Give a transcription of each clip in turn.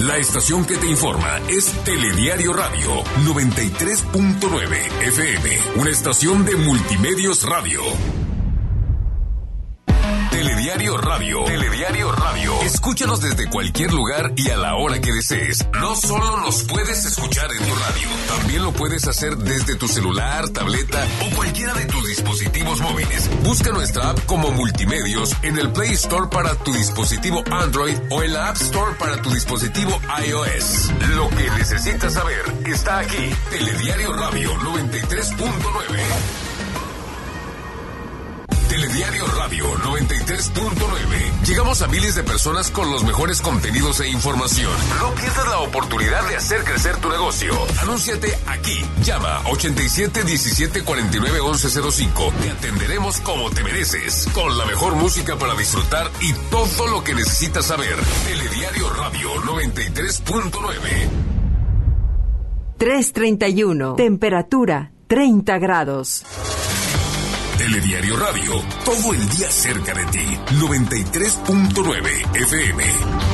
La estación que te informa es Telediario Radio 93.9 FM, una estación de Multimedios Radio. Telediario Radio. Telediario Radio. Escúchanos desde cualquier lugar y a la hora que desees. No solo nos puedes escuchar en tu radio, también lo puedes hacer desde tu celular, tableta o cualquiera de tus dispositivos móviles. Busca nuestra app como Multimedios en el Play Store para tu dispositivo Android o en la App Store para tu dispositivo iOS. Lo que necesitas saber está aquí. Telediario Radio 93.9. Telediario Radio 93.9. Llegamos a miles de personas con los mejores contenidos e información. No pierdas la oportunidad de hacer crecer tu negocio. Anúnciate aquí. Llama 87 17 49 1105. Te atenderemos como te mereces, con la mejor música para disfrutar y todo lo que necesitas saber. Telediario Radio 93.9. 3:31. Temperatura 30 grados. Telediario Radio, todo el día cerca de ti. 93.9 FM.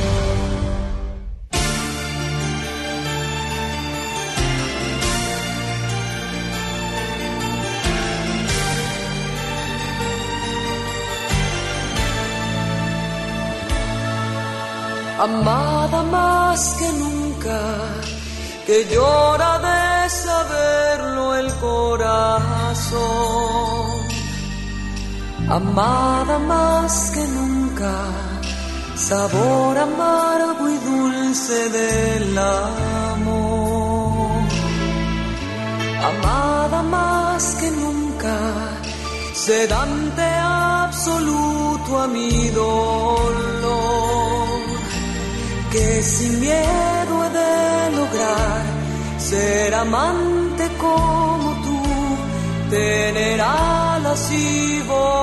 Amada más que nunca, que llora de saberlo el corazón. Amada más que nunca, sabor amargo y dulce del amor. Amada más que nunca, sedante absoluto a mi dolor, que sin miedo he de lograr ser amante como tú, tener alas y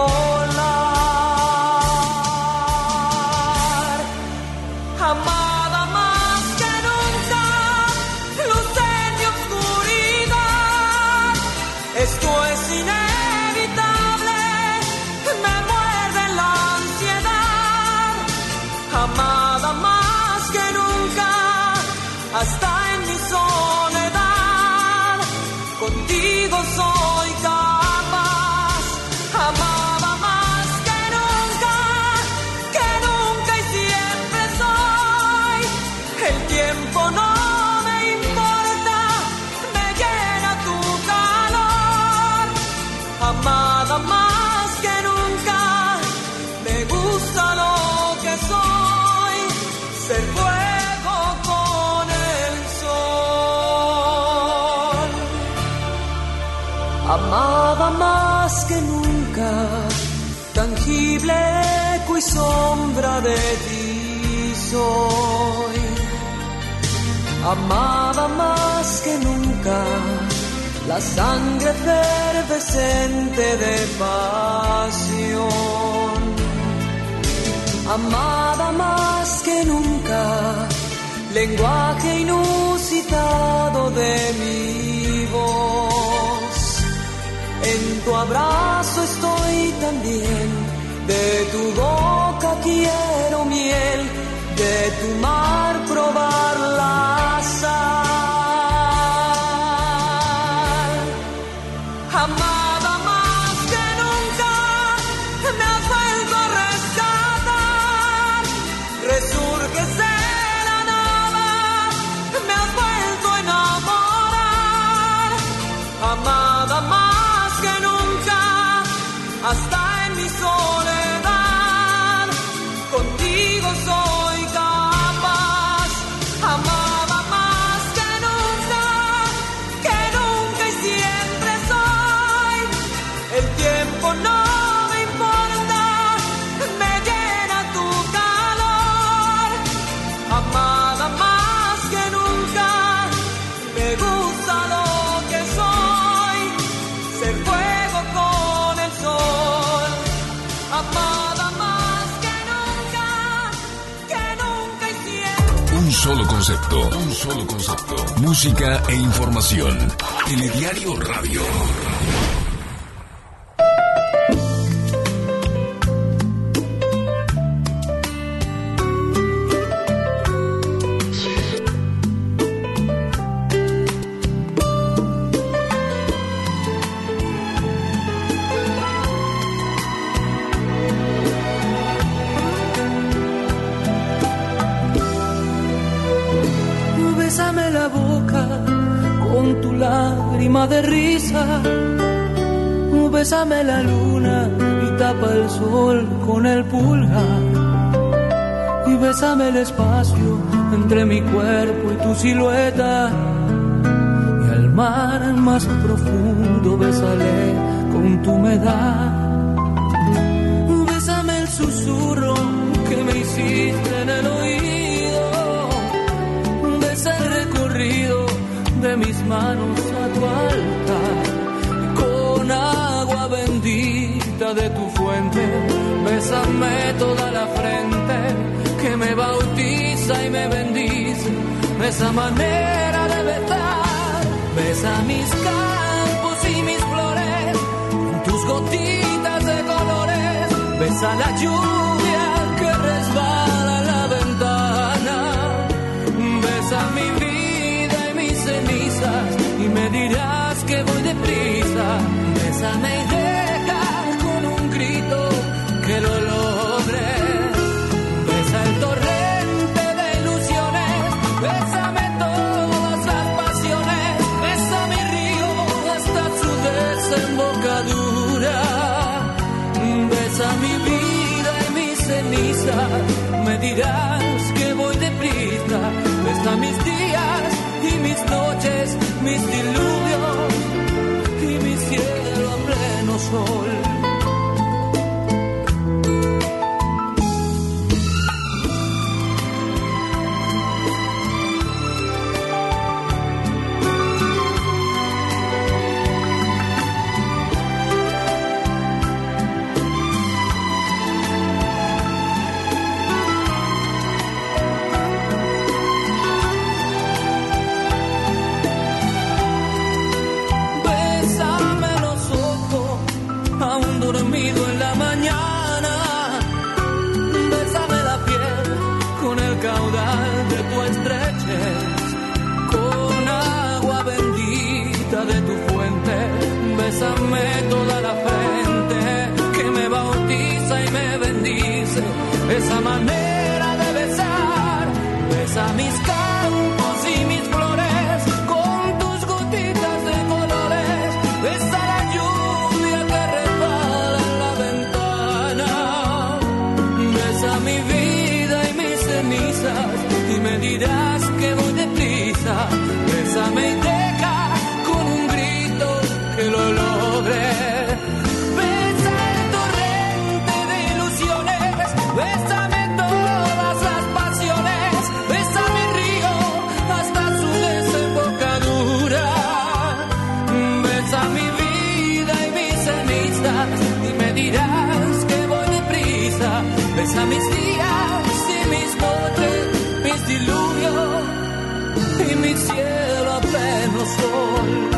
volar. Amada más que nunca, luz en mi oscuridad, esto es inevitable, me muerde la ansiedad. Amada más que nunca, hasta en mi soledad, contigo soy capaz. Amada más que nunca y siempre soy. El tiempo no me importa, me llena tu calor. Amada más que nunca, me gusta lo que soy, ser fuego con el sol. Amada más que nunca, tangible eco y sombra de ti soy. Amada más que nunca, la sangre efervescente de pasión. Amada más que nunca, lenguaje inusitado de mi voz. En tu abrazo estoy también, de tu boca quiero miel, de tu mar probar la sal. Amada más que nunca, me has vuelto a rescatar, resurges de la nada, me has vuelto a enamorar. Amada más que nunca, hasta en mi soledad, contigo soy capaz. Amada más que nunca y siempre soy. El tiempo no me importa, me llena tu calor. Amada más que nunca, me gusta lo que soy, ser fuego con el sol. Amada más que nunca y siempre. Un solo concepto. Música e información. Telediario Radio. lágrima de risa. Bésame la luna y tapa el sol con el pulgar. Y bésame el espacio entre mi cuerpo y tu silueta. Y al mar más profundo bésale con tu humedad. Bésame el susurro que me hiciste en el oído. Besa el recorrido de mis manos a tu altar. Con agua bendita de tu fuente, bésame toda la frente que me bautiza y me bendice. Esa manera de besar, besa mis campos y mis flores, tus gotitas de colores, besa la lluvia que resbala en la ventana, besa mi vida y mis cenizas y me dirás que voy deprisa. Bésame y deja con un grito que lo logre. Besa el torrente de ilusiones, bésame todas las pasiones, besa mi río hasta su desembocadura. Besa mi vida y mis cenizas, me dirás que voy deprisa. Besa mis días y mis noches, mis diluvios y mi cielo a pleno sol. Dormido en la mañana, bésame la piel con el caudal de tu estrechez, con agua bendita de tu fuente, bésame toda la frente que me bautiza y me bendice, esa manera de besar, besa mis campos y mis flores, con tus gotitas de colores, besa la lluvia que mi vida y mis cenizas y me dirás que voy deprisa. Bésame y deja con un grito que lo logre. Besa el torrente de ilusiones, bésame todas las pasiones, besa mi río hasta su desembocadura. Besa mi vida y mis cenizas y me dirás que voy deprisa. Besa mis días y mis noches, mis diluvios y mi cielo a pleno sol.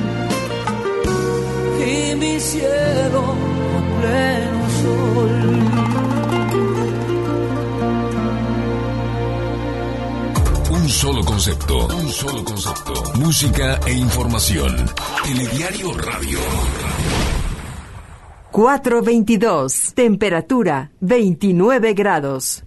Y mi cielo a pleno sol. Un solo concepto, un solo concepto. Música e información. Telediario Radio. 4:22. Temperatura 29 grados.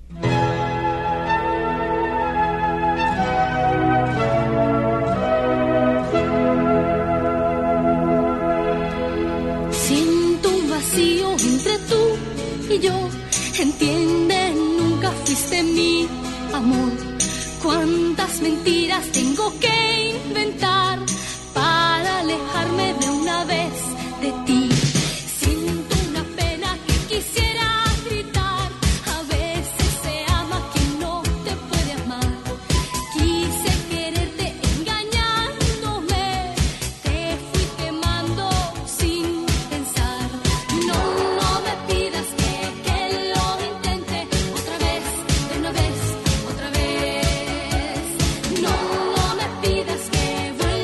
Siento un vacío entre tú y yo. Entiende, nunca fuiste mi amor. Cuántas mentiras tengo que inventar para alejarme de una vez de ti. Otra vez, no me pidas que vuelva.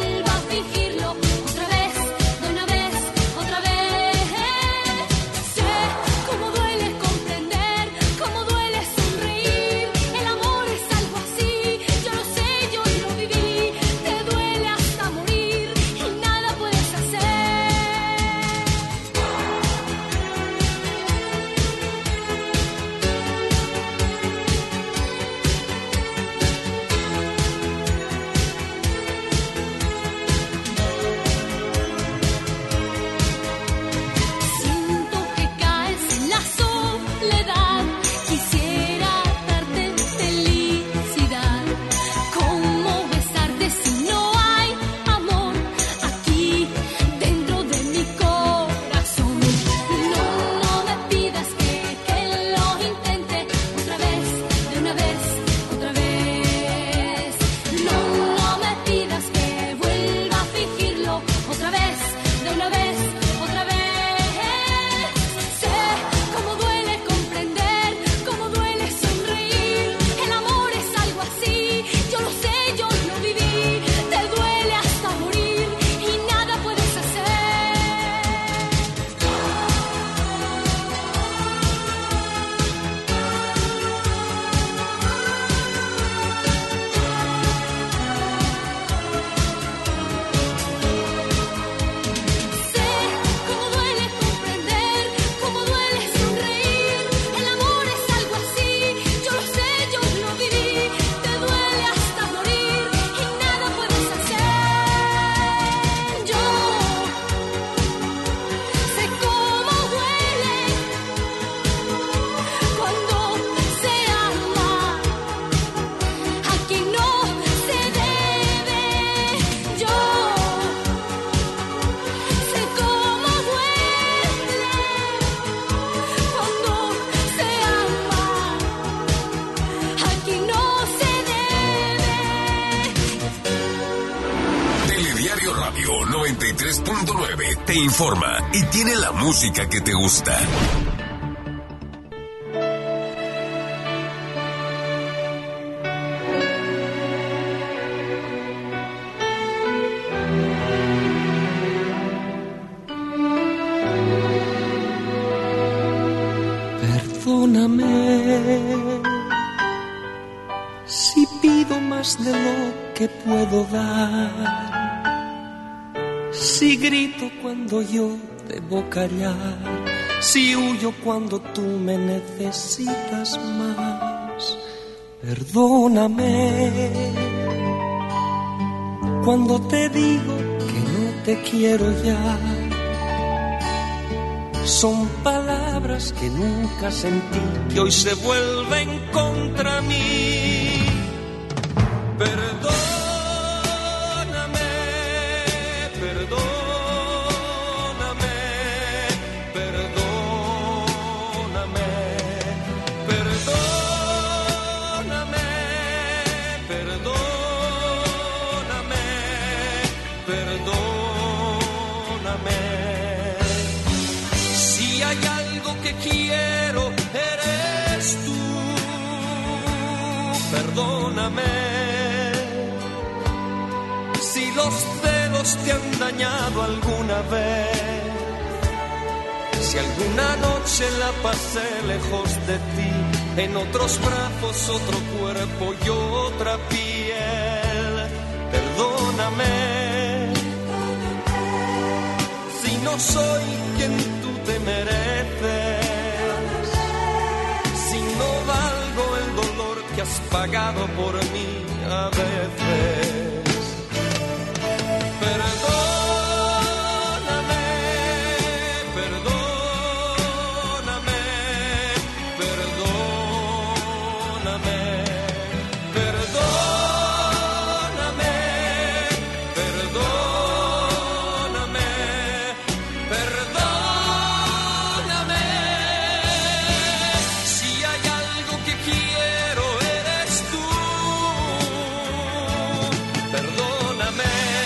te informa y tiene la música que te gusta. Perdóname si pido más de lo que puedo dar, si grito cuando yo debo callar, si huyo cuando tú me necesitas más. Perdóname cuando te digo que no te quiero ya. Son palabras que nunca sentí, que hoy se vuelven contra mí. Perdóname, perdóname, perdóname, perdóname, perdóname, perdóname. Si hay algo que quiero, eres tú. Perdóname. Si los celos te han dañado alguna vez, si alguna noche la pasé lejos de ti, en otros brazos, otro cuerpo y otra piel. Perdóname. Si no soy quien tú te mereces, si no valgo el dolor que has pagado por mí a veces. Perdóname, perdóname, perdóname, perdóname, perdóname, perdóname. Si hay algo que quiero, eres tú. Perdóname.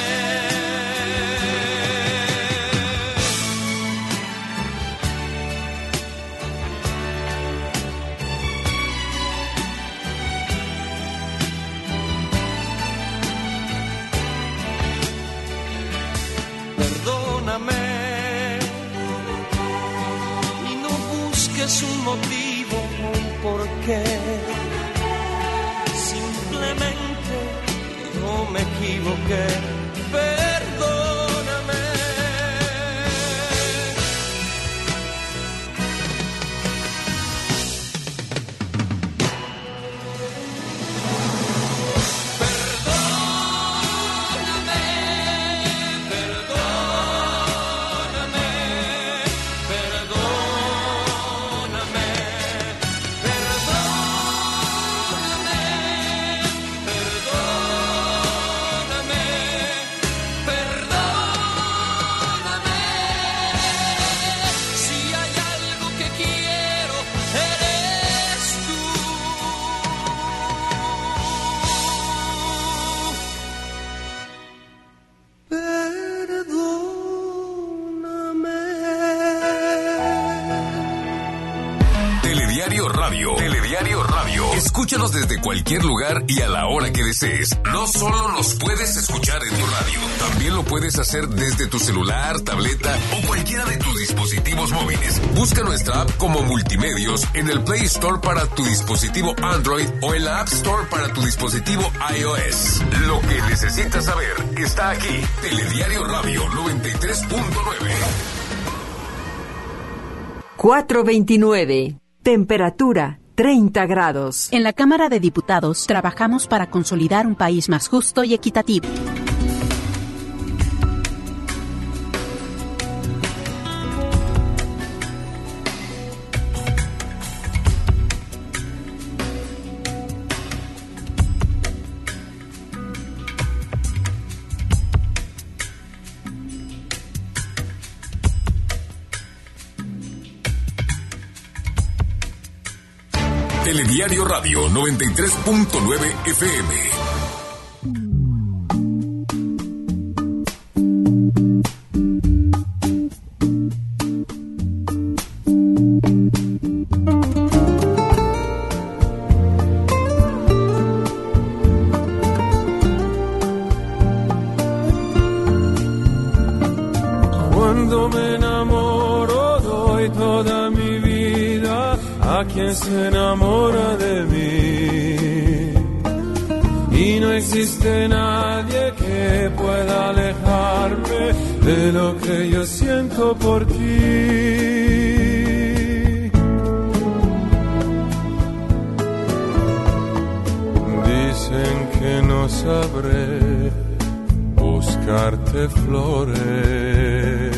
Perdóname y no busques un motivo, un porqué. Simplemente yo me equivoqué. Perdóname. Telediario Radio. Escúchanos desde cualquier lugar y a la hora que desees. No solo nos puedes escuchar en tu radio, también lo puedes hacer desde tu celular, tableta o cualquiera de tus dispositivos móviles. Busca nuestra app como Multimedios en el Play Store para tu dispositivo Android o en la App Store para tu dispositivo iOS. Lo que necesitas saber está aquí. Telediario Radio 93.9. 4:29. Temperatura 30 grados. En la Cámara de Diputados trabajamos para consolidar un país más justo y equitativo. Telediario Radio 93.9 FM. quien se enamora de mí. Y no existe nadie que pueda alejarme de lo que yo siento por ti. Dicen que no sabré buscarte flores,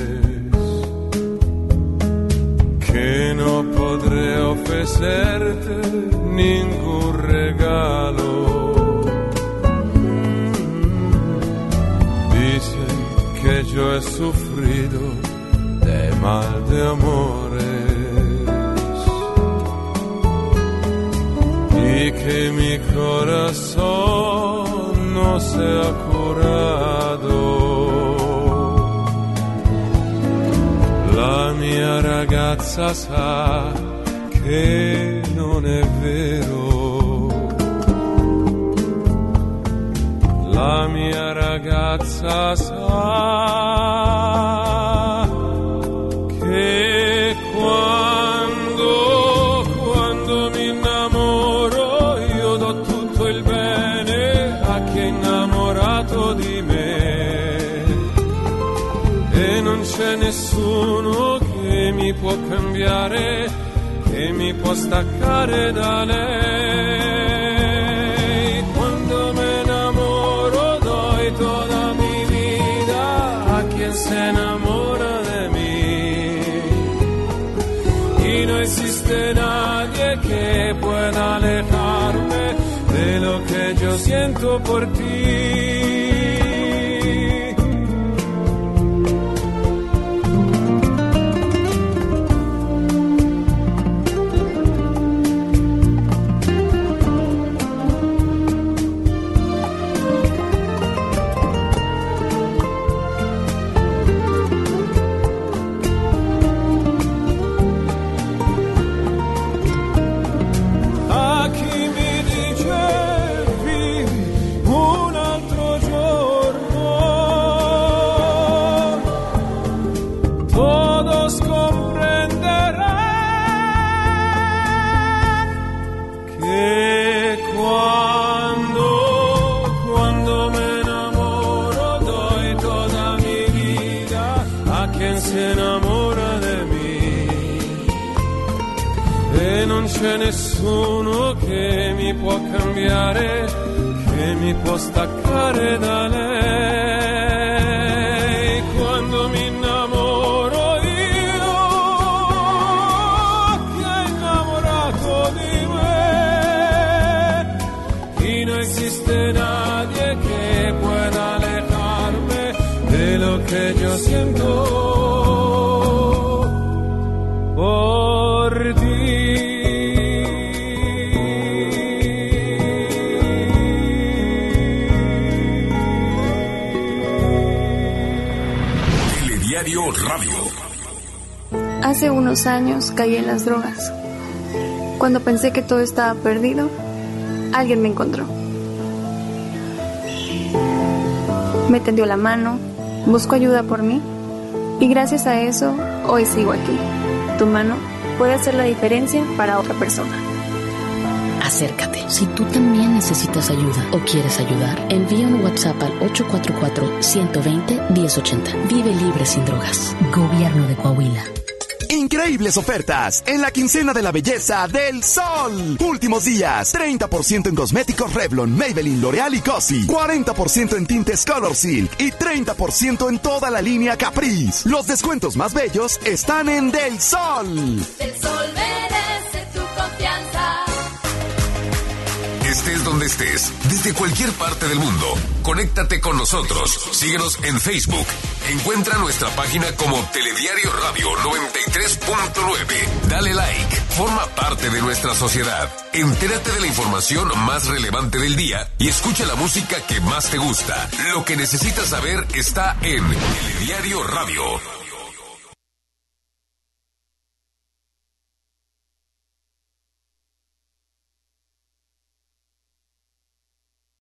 que no podré ofrecerte ningún regalo. Dicen que yo he sufrido de mal de amores y que mi corazón no se ha curado. La mia ragazza sa che non è vero. La mia ragazza sa che quando mi innamoro io do tutto il bene a chi è innamorato di me. E non c'è nessuno che mi può cambiare, che mi può staccare da lei. Quando me enamoro doy toda mi vida a quien se enamora de mí. Y no existe nadie que pueda alejarme de lo que yo siento por ti. C'è nessuno che mi può cambiare, che mi può staccare da lei. Quando mi innamoro io, chi è innamorato di me? Y no existe nadie que pueda alejarme de lo que yo siento por ti. Radio. Hace unos años caí en las drogas. Cuando pensé que todo estaba perdido, alguien me encontró. Me tendió la mano, buscó ayuda por mí y gracias a eso hoy sigo aquí. Tu mano puede hacer la diferencia para otra persona. Acércate. Si tú también necesitas ayuda o quieres ayudar, envía un WhatsApp al 844-120-1080. Vive libre sin drogas. Gobierno de Coahuila. Increíbles ofertas en la quincena de la belleza del Sol. Últimos días, 30% en cosméticos Revlon, Maybelline, L'Oreal y Cosi, 40% en tintes Color Silk y 30% en toda la línea Caprice. Los descuentos más bellos están en Del Sol. Del Sol merece tu confianza. Estés donde estés, desde cualquier parte del mundo, conéctate con nosotros. Síguenos en Facebook. Encuentra nuestra página como Telediario Radio 93.9. Dale like. Forma parte de nuestra sociedad. Entérate de la información más relevante del día y escucha la música que más te gusta. Lo que necesitas saber está en Telediario Radio.